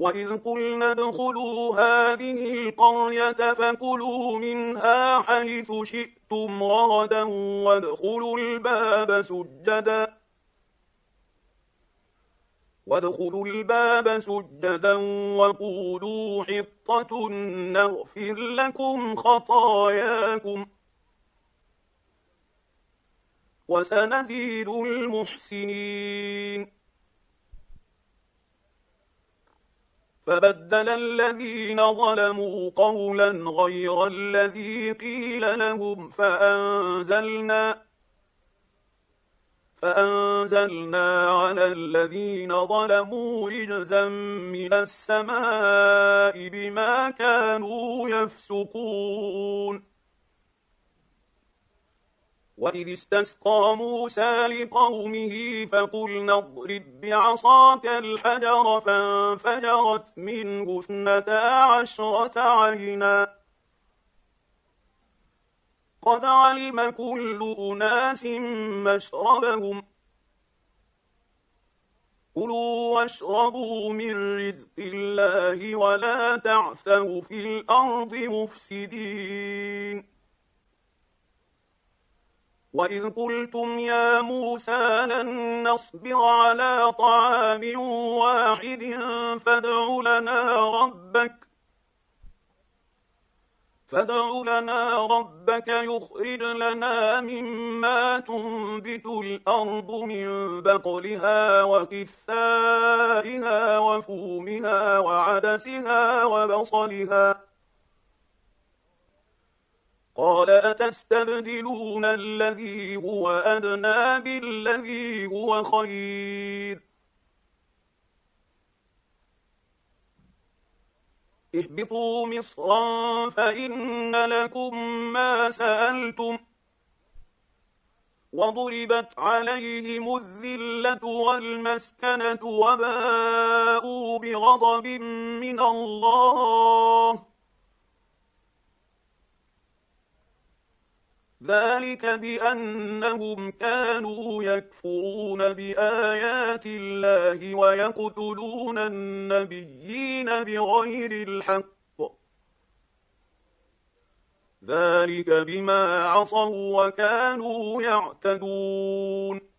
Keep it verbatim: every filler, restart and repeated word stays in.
وإذ قلنا ادخلوا هذه القرية فكلوا منها حيث شئتم رغدا وادخلوا الباب سجدا وادخلوا الباب سجدا وقولوا حطة نغفر لكم خطاياكم وسنزيد المحسنين. فبدل الذين ظلموا قولا غير الذي قيل لهم فأنزلنا فأنزلنا على الذين ظلموا رجزا من السماء بما كانوا يفسقون. وإذ استسقى موسى لقومه فقلنا اضرب بعصاك الحجر فانفجرت منه اثنتا عشرة عينا قد علم كل أناس مشربهم كلوا واشربوا من رزق الله ولا تعثوا في الأرض مفسدين. وإذ قلتم يا موسى لن نصبر على طعام واحد فادع لنا ربك فادع لنا ربك يخرج لنا مما تنبت الأرض من بقلها وقثائها وفومها وعدسها وبصلها قال أتستبدلون الذي هو أدنى بالذي هو خير اهبطوا مصرا فإن لكم ما سألتم وضربت عليهم الذلة والمسكنة وباءوا بغضب من الله ذلك بأنهم كانوا يكفرون بآيات الله ويقتلون النبيين بغير الحق ذلك بما عصوا وكانوا يعتدون.